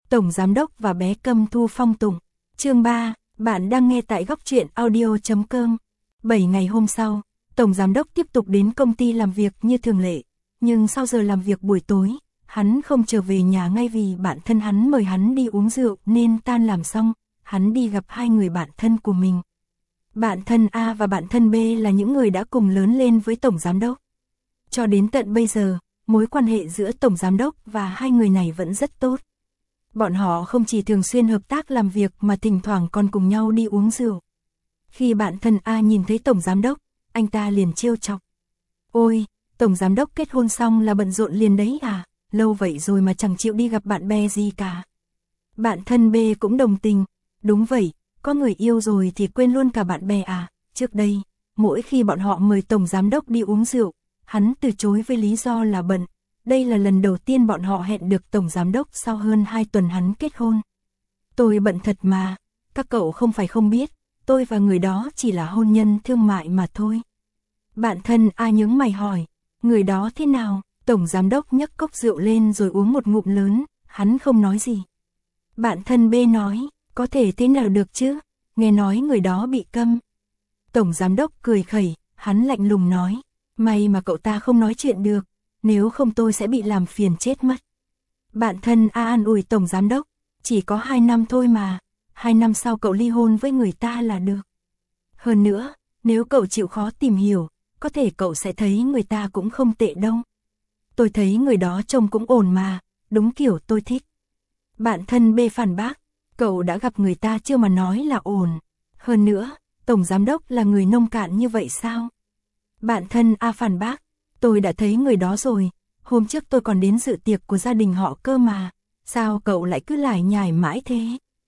Tổng Giám đốc và bé Câm thu phong tùng. Chương 3, bạn đang nghe tại góc truyện audio.com. 7 ngày hôm sau, Tổng Giám đốc tiếp tục đến công ty làm việc như thường lệ. Nhưng sau giờ làm việc buổi tối, hắn không trở về nhà ngay vì bạn thân hắn mời hắn đi uống rượu nên tan làm xong, hắn đi gặp hai người bạn thân của mình. Bạn thân A và bạn thân B là những người đã cùng lớn lên với Tổng Giám đốc. Cho đến tận bây giờ, mối quan hệ giữa Tổng Giám đốc và hai người này vẫn rất tốt. Bọn họ không chỉ thường xuyên hợp tác làm việc mà thỉnh thoảng còn cùng nhau đi uống rượu. Khi bạn thân A nhìn thấy Tổng Giám đốc, anh ta liền trêu chọc. Ôi, Tổng Giám đốc kết hôn xong là bận rộn liền đấy à, lâu vậy rồi mà chẳng chịu đi gặp bạn bè gì cả. Bạn thân B cũng đồng tình, đúng vậy, có người yêu rồi thì quên luôn cả bạn bè à, trước đây, mỗi khi bọn họ mời Tổng Giám đốc đi uống rượu, hắn từ chối với lý do là bận. Đây là lần đầu tiên bọn họ hẹn được Tổng Giám đốc sau hơn 2 tuần hắn kết hôn. Tôi bận thật mà, các cậu không phải không biết, tôi và người đó chỉ là hôn nhân thương mại mà thôi. Bạn thân A nhướng mày hỏi, người đó thế nào? Tổng Giám đốc nhấc cốc rượu lên rồi uống một ngụm lớn, hắn không nói gì. Bạn thân B nói, có thể thế nào được chứ, nghe nói người đó bị câm. Tổng Giám đốc cười khẩy, hắn lạnh lùng nói, may mà cậu ta không nói chuyện được, nếu không tôi sẽ bị làm phiền chết mất. Bạn thân A an ủi Tổng Giám đốc, chỉ có 2 năm thôi mà, 2 năm sau cậu ly hôn với người ta là được. Hơn nữa, nếu cậu chịu khó tìm hiểu, có thể cậu sẽ thấy người ta cũng không tệ đâu. Tôi thấy người đó trông cũng ổn mà, đúng kiểu tôi thích. Bạn thân B phản bác, cậu đã gặp người ta chưa mà nói là ổn. Hơn nữa, Tổng Giám đốc là người nông cạn như vậy sao? Bạn thân A phản bác, tôi đã thấy người đó rồi, hôm trước tôi còn đến dự tiệc của gia đình họ cơ mà, sao cậu lại cứ lải nhải mãi thế?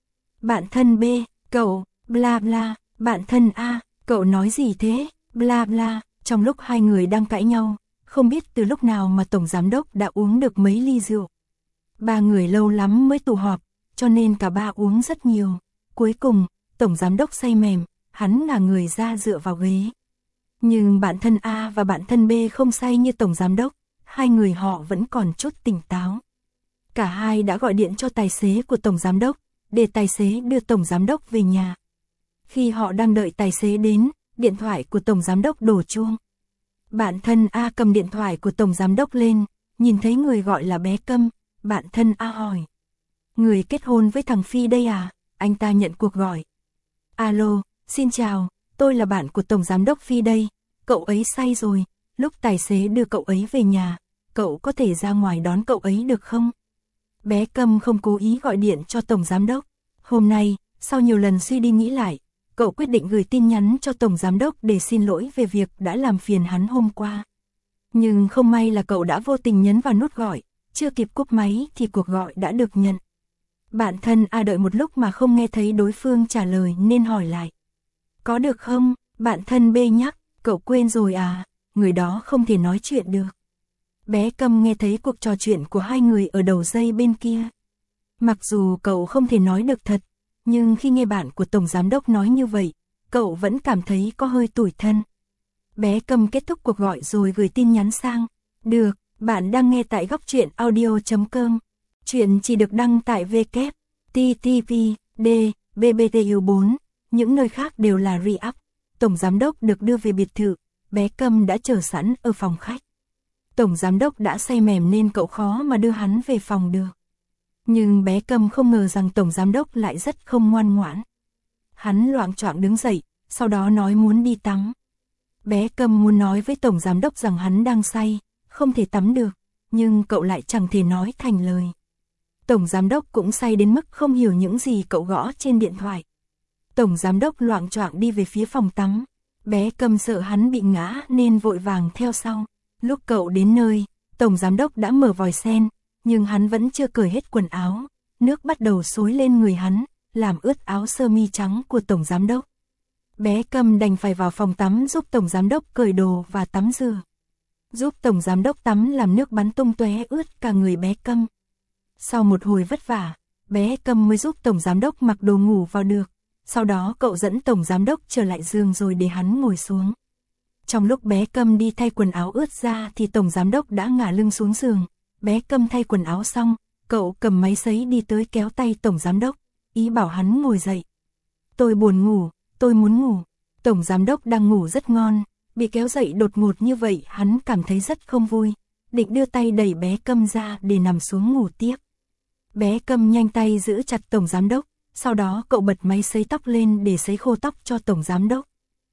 Bạn thân B, cậu, bla bla, bạn thân A, cậu nói gì thế, bla bla, trong lúc hai người đang cãi nhau, không biết từ lúc nào mà Tổng Giám đốc đã uống được mấy ly rượu. Ba người lâu lắm mới tụ họp, cho nên cả ba uống rất nhiều, cuối cùng, Tổng Giám đốc say mềm, hắn ngả người ra dựa vào ghế. Nhưng bạn thân A và bạn thân B không say như Tổng Giám đốc, hai người họ vẫn còn chút tỉnh táo. Cả hai đã gọi điện cho tài xế của Tổng Giám đốc, để tài xế đưa Tổng Giám đốc về nhà. Khi họ đang đợi tài xế đến, điện thoại của Tổng Giám đốc đổ chuông. Bạn thân A cầm điện thoại của Tổng Giám đốc lên, nhìn thấy người gọi là bé Câm, bạn thân A hỏi. Người kết hôn với thằng Phi đây à? Anh ta nhận cuộc gọi. Alo, xin chào, tôi là bạn của Tổng Giám đốc Phi đây, cậu ấy say rồi, lúc tài xế đưa cậu ấy về nhà, cậu có thể ra ngoài đón cậu ấy được không? Bé Câm không cố ý gọi điện cho Tổng Giám đốc. Hôm nay, sau nhiều lần suy đi nghĩ lại, cậu quyết định gửi tin nhắn cho Tổng Giám đốc để xin lỗi về việc đã làm phiền hắn hôm qua. Nhưng không may là cậu đã vô tình nhấn vào nút gọi, chưa kịp cúp máy thì cuộc gọi đã được nhận. Bạn thân A đợi một lúc mà không nghe thấy đối phương trả lời nên hỏi lại. Có được không? Bạn thân B nhắc, cậu quên rồi à, người đó không thể nói chuyện được. Bé Câm nghe thấy cuộc trò chuyện của hai người ở đầu dây bên kia. Mặc dù cậu không thể nói được thật, nhưng khi nghe bạn của Tổng Giám đốc nói như vậy, cậu vẫn cảm thấy có hơi tủi thân. Bé Câm kết thúc cuộc gọi rồi gửi tin nhắn sang. Được, bạn đang nghe tại góc truyện audio.com. Chuyện chỉ được đăng tại www.ttpd.bbtu4. Những nơi khác đều là re-up. Tổng Giám đốc được đưa về biệt thự, bé Câm đã chờ sẵn ở phòng khách. Tổng Giám đốc đã say mềm nên cậu khó mà đưa hắn về phòng được. Nhưng bé Câm không ngờ rằng Tổng Giám đốc lại rất không ngoan ngoãn. Hắn loạng choạng đứng dậy, sau đó nói muốn đi tắm. Bé Câm muốn nói với Tổng Giám đốc rằng hắn đang say, không thể tắm được, nhưng cậu lại chẳng thể nói thành lời. Tổng Giám đốc cũng say đến mức không hiểu những gì cậu gõ trên điện thoại. Tổng Giám đốc loạng choạng đi về phía phòng tắm. Bé Câm sợ hắn bị ngã nên vội vàng theo sau. Lúc cậu đến nơi, Tổng Giám đốc đã mở vòi sen, nhưng hắn vẫn chưa cởi hết quần áo. Nước bắt đầu xối lên người hắn, làm ướt áo sơ mi trắng của Tổng Giám đốc. Bé Câm đành phải vào phòng tắm giúp Tổng Giám đốc cởi đồ và tắm rửa. Giúp Tổng Giám đốc tắm làm nước bắn tung tóe ướt cả người bé Câm. Sau một hồi vất vả, bé Câm mới giúp Tổng Giám đốc mặc đồ ngủ vào được. Sau đó cậu dẫn Tổng Giám đốc trở lại giường rồi để hắn ngồi xuống. Trong lúc bé Câm đi thay quần áo ướt ra thì Tổng Giám đốc đã ngả lưng xuống giường. Bé Câm thay quần áo xong, Cậu cầm máy sấy đi tới kéo tay tổng giám đốc, ý bảo hắn ngồi dậy. Tôi buồn ngủ, tôi muốn ngủ. Tổng giám đốc đang ngủ rất ngon, bị kéo dậy đột ngột như vậy hắn cảm thấy rất không vui, định đưa tay đẩy bé Câm ra để nằm xuống ngủ tiếp. Bé Câm nhanh tay giữ chặt tổng giám đốc, sau đó cậu bật máy sấy tóc lên để sấy khô tóc cho tổng giám đốc.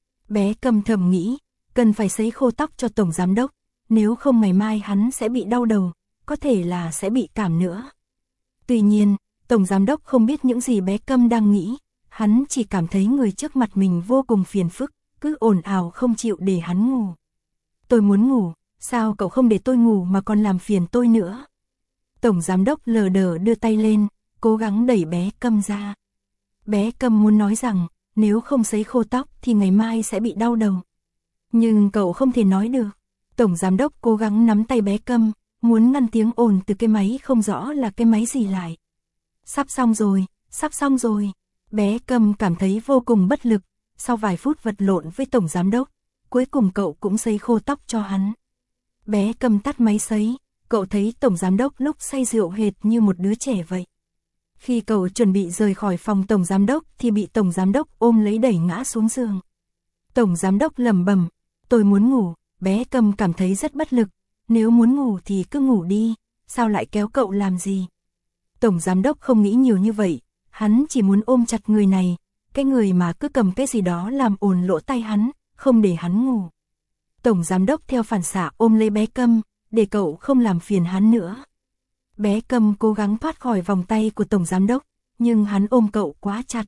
Bé Câm thầm nghĩ, cần phải sấy khô tóc cho tổng giám đốc, nếu không ngày mai hắn sẽ bị đau đầu, có thể là sẽ bị cảm nữa. Tuy nhiên, tổng giám đốc không biết những gì bé Câm đang nghĩ, hắn chỉ cảm thấy người trước mặt mình vô cùng phiền phức, cứ ồn ào không chịu để hắn ngủ. Tôi muốn ngủ, sao cậu không để tôi ngủ mà còn làm phiền tôi nữa? Tổng giám đốc lờ đờ đưa tay lên, cố gắng đẩy bé Câm ra. Bé Câm muốn nói rằng, nếu không sấy khô tóc thì ngày mai sẽ bị đau đầu. Nhưng cậu không thể nói được. Tổng giám đốc cố gắng nắm tay bé Câm, muốn ngăn tiếng ồn từ cái máy không rõ là cái máy gì lại. Sắp xong rồi, sắp xong rồi. Bé Câm cảm thấy vô cùng bất lực, sau vài phút vật lộn với tổng giám đốc, cuối cùng cậu cũng sấy khô tóc cho hắn. Bé Câm tắt máy sấy, cậu thấy tổng giám đốc lúc say rượu hệt như một đứa trẻ vậy. Khi cậu chuẩn bị rời khỏi phòng tổng giám đốc thì bị tổng giám đốc ôm lấy đẩy ngã xuống giường. Tổng giám đốc lẩm bẩm, tôi muốn ngủ. Bé Câm cảm thấy rất bất lực, nếu muốn ngủ thì cứ ngủ đi, sao lại kéo cậu làm gì? Tổng giám đốc không nghĩ nhiều như vậy, hắn chỉ muốn ôm chặt người này, cái người mà cứ cầm cái gì đó làm ồn lỗ tai hắn, không để hắn ngủ. Tổng giám đốc theo phản xạ ôm lấy bé Câm, để cậu không làm phiền hắn nữa. Bé Câm cố gắng thoát khỏi vòng tay của tổng giám đốc, nhưng hắn ôm cậu quá chặt.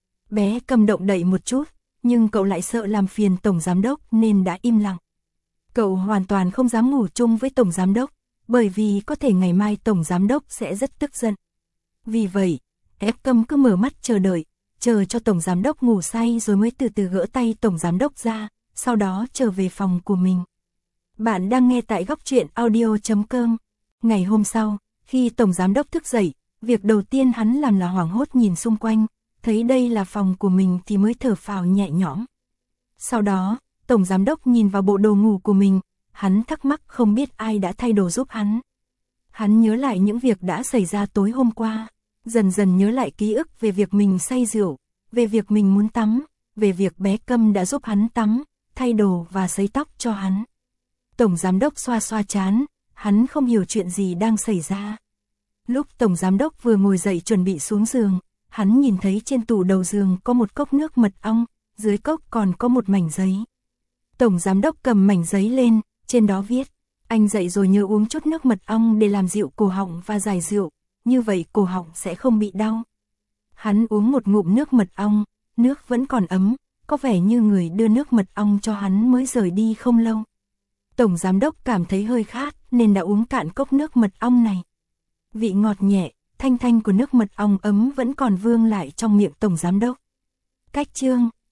Bé Câm động đậy một chút, nhưng cậu lại sợ làm phiền tổng giám đốc nên đã im lặng. Cậu hoàn toàn không dám ngủ chung với tổng giám đốc, bởi vì có thể ngày mai tổng giám đốc sẽ rất tức giận. Vì vậy, bé Câm cứ mở mắt chờ đợi, chờ cho tổng giám đốc ngủ say rồi mới từ từ gỡ tay tổng giám đốc ra, sau đó trở về phòng của mình. Bạn đang nghe tại Góc Truyện Audio.com. Ngày hôm sau, khi tổng giám đốc thức dậy, việc đầu tiên hắn làm là hoảng hốt nhìn xung quanh, thấy đây là phòng của mình thì mới thở phào nhẹ nhõm. Sau đó, tổng giám đốc nhìn vào bộ đồ ngủ của mình, hắn thắc mắc không biết ai đã thay đồ giúp hắn. Hắn nhớ lại những việc đã xảy ra tối hôm qua, dần dần nhớ lại ký ức về việc mình say rượu, về việc mình muốn tắm, về việc bé Câm đã giúp hắn tắm, thay đồ và sấy tóc cho hắn. Tổng giám đốc xoa xoa trán, hắn không hiểu chuyện gì đang xảy ra. Lúc tổng giám đốc vừa ngồi dậy chuẩn bị xuống giường, hắn nhìn thấy trên tủ đầu giường có một cốc nước mật ong, dưới cốc còn có một mảnh giấy. Tổng giám đốc cầm mảnh giấy lên, trên đó viết, anh dậy rồi nhớ uống chút nước mật ong để làm dịu cổ họng và giải rượu, như vậy cổ họng sẽ không bị đau. Hắn uống một ngụm nước mật ong, nước vẫn còn ấm, có vẻ như người đưa nước mật ong cho hắn mới rời đi không lâu. Tổng giám đốc cảm thấy hơi khát nên đã uống cạn cốc nước mật ong này. Vị ngọt nhẹ, thanh thanh của nước mật ong ấm vẫn còn vương lại trong miệng tổng giám đốc. Cách chương